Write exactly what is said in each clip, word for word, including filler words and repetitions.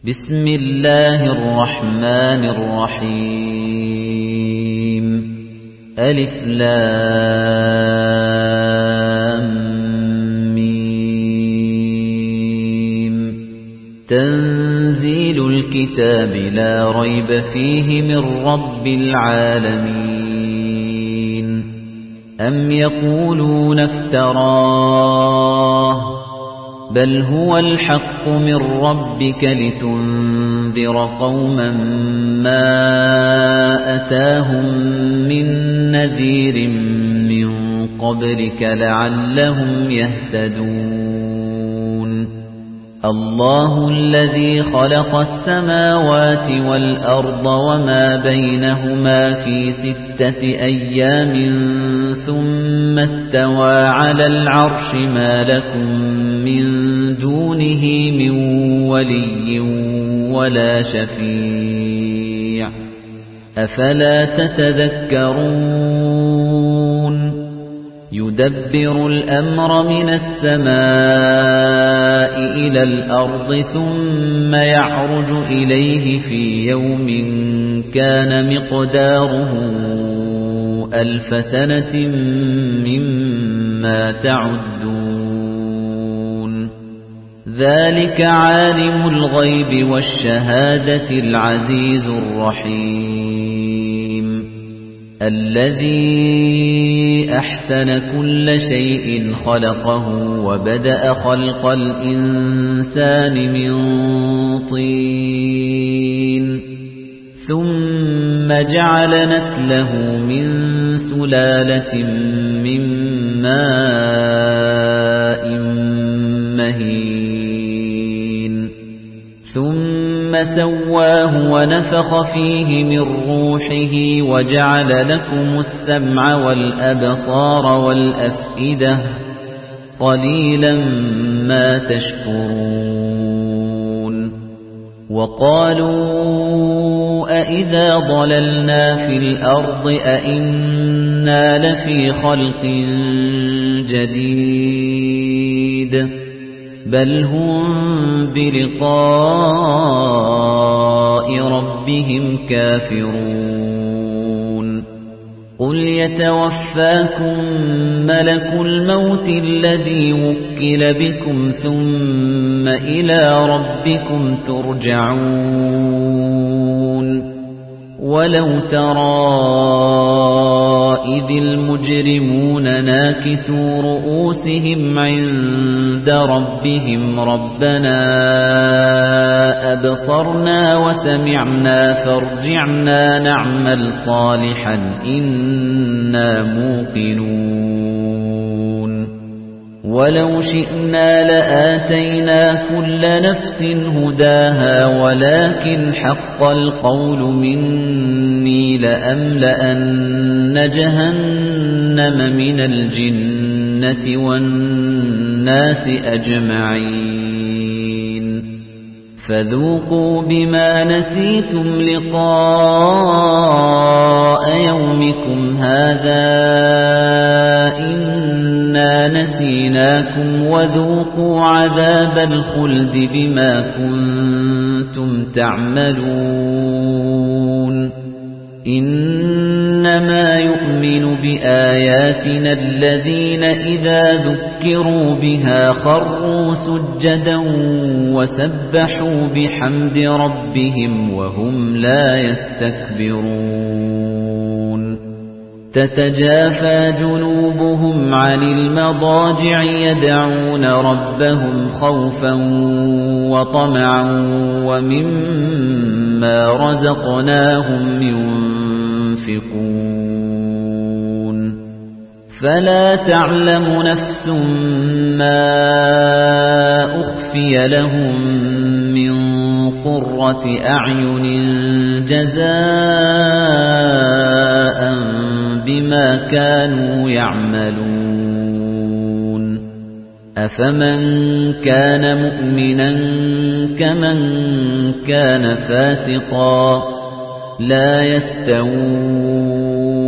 بسم الله الرحمن الرحيم ألف لام ميم تنزيل الكتاب لا ريب فيه من رب العالمين أم يقولون افتراه بل هو الحق من ربك لتنذر قوما ما أتاهم من نذير من قبلك لعلهم يهتدون الله الذي خلق السماوات والأرض وما بينهما في ستة أيام ثم استوى على العرش ما لكم من دونه من ولي ولا شفيع أفلا تتذكرون يدبر الأمر من السماء إلى الأرض ثم يعرج إليه في يوم كان مقداره ألف سنة مما تعدون ذلك عالم الغيب والشهادة العزيز الرحيم الذي أحسن كل شيء خلقه وبدأ خلق الإنسان من طين ثم جعل نسله من سلالة من ماء مهين ثم سواه ونفخ فيه من روحه وجعل لكم السمع والأبصار والأفئدة قليلا ما تشكرون وقالوا أإذا ضللنا في الأرض أإنا لفي خلق جديد بل هم بلقاء ربهم كافرون قل يتوفاكم ملك الموت الذي وكل بكم ثم إلى ربكم ترجعون ولو ترى إذ المجرمون ناكسوا رؤوسهم عند ربهم ربنا أبصرنا وسمعنا فارجعنا نعمل صالحا إنا موقنون ولو شئنا لآتينا كل نفس هداها ولكن حق القول مني لأملأن جهنم من الجنة والناس أجمعين فذوقوا بما نسيتم لقاء يومكم هذا إنا نسيناكم وذوقوا عذاب الخلد بما كنتم تعملون إنما يؤمن بآياتنا الذين إذا ذكروا بها خروا سجدا وسبحوا بحمد ربهم وهم لا يستكبرون تتجافى جنوبهم عن المضاجع يدعون ربهم خوفا وطمعا ومما رزقناهم ينفقون فلا تعلم نفس ما أخفي لهم من قرة أعين جزاء بما كانوا يعملون أفمن كان مؤمنا كمن كان فاسقا لا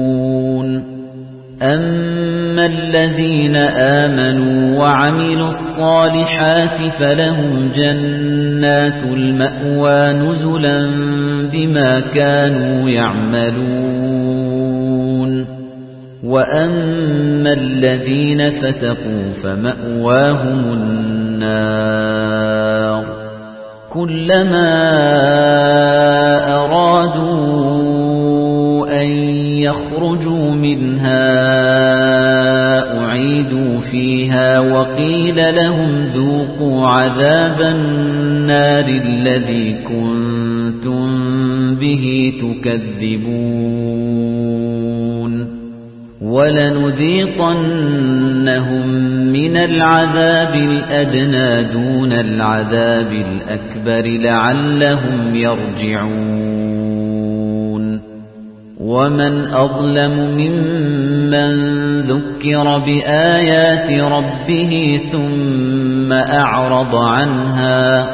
يستوون أما الذين آمنوا وعملوا الصالحات الصالحات فلهم جنات المأوى نزلا بما كانوا يعملون وأما الذين فسقوا فمأواهم النار كلما أرادوا أن يخرجوا منها أعيدوا فيها وقيل لهم ذوقوا عذاب النار الذي كنتم به تكذبون ولنذيقنهم من العذاب الأدنى دون العذاب الأكبر لعلهم يرجعون ومن أظلم ممن ذكر بآيات ربه ثم أعرض عنها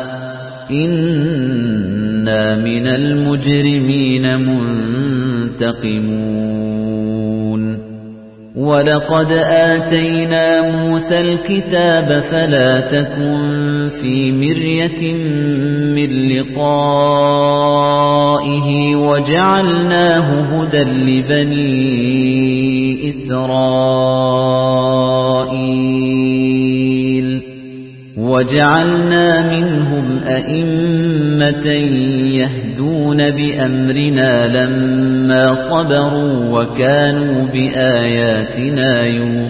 إنا من المجرمين منتقمون ولقد آتينا موسى الكتاب فلا تكن في مرية من لقائه وجعلناه هدى لبني إسرائيل وجعلنا منهم أئمة يهدون بأمرنا لما صبروا وكانوا بآياتنا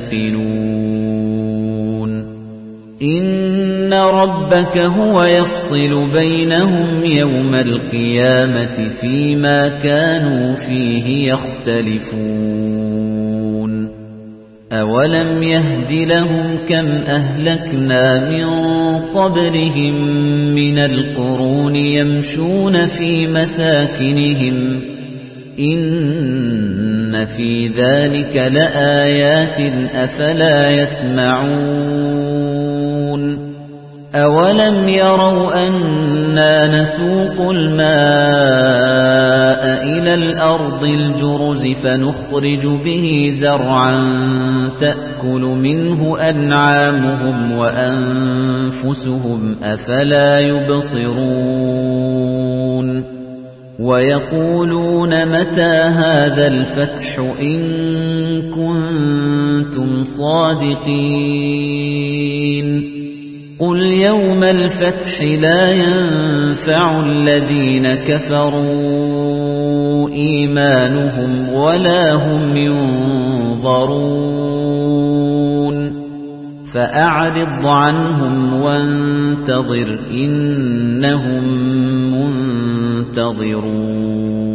يوقنون إن ربك هو يفصل بينهم يوم القيامة فيما كانوا فيه يختلفون أولم يهد لهم كم أهلكنا من قبلهم من القرون يمشون في مساكنهم إن في ذلك لآيات أفلا يسمعون أولم يروا أنا نسوق الماء إلى الأرض الجرز فنخرج به زرعا تأكل منه أنعامهم وأنفسهم أفلا يبصرون ويقولون متى هذا الفتح إن كنتم صادقين قل يوم الفتح لا ينفع الذين كفروا إيمانهم ولا هم ينظرون فأعرض عنهم وانتظر إنهم منتظرون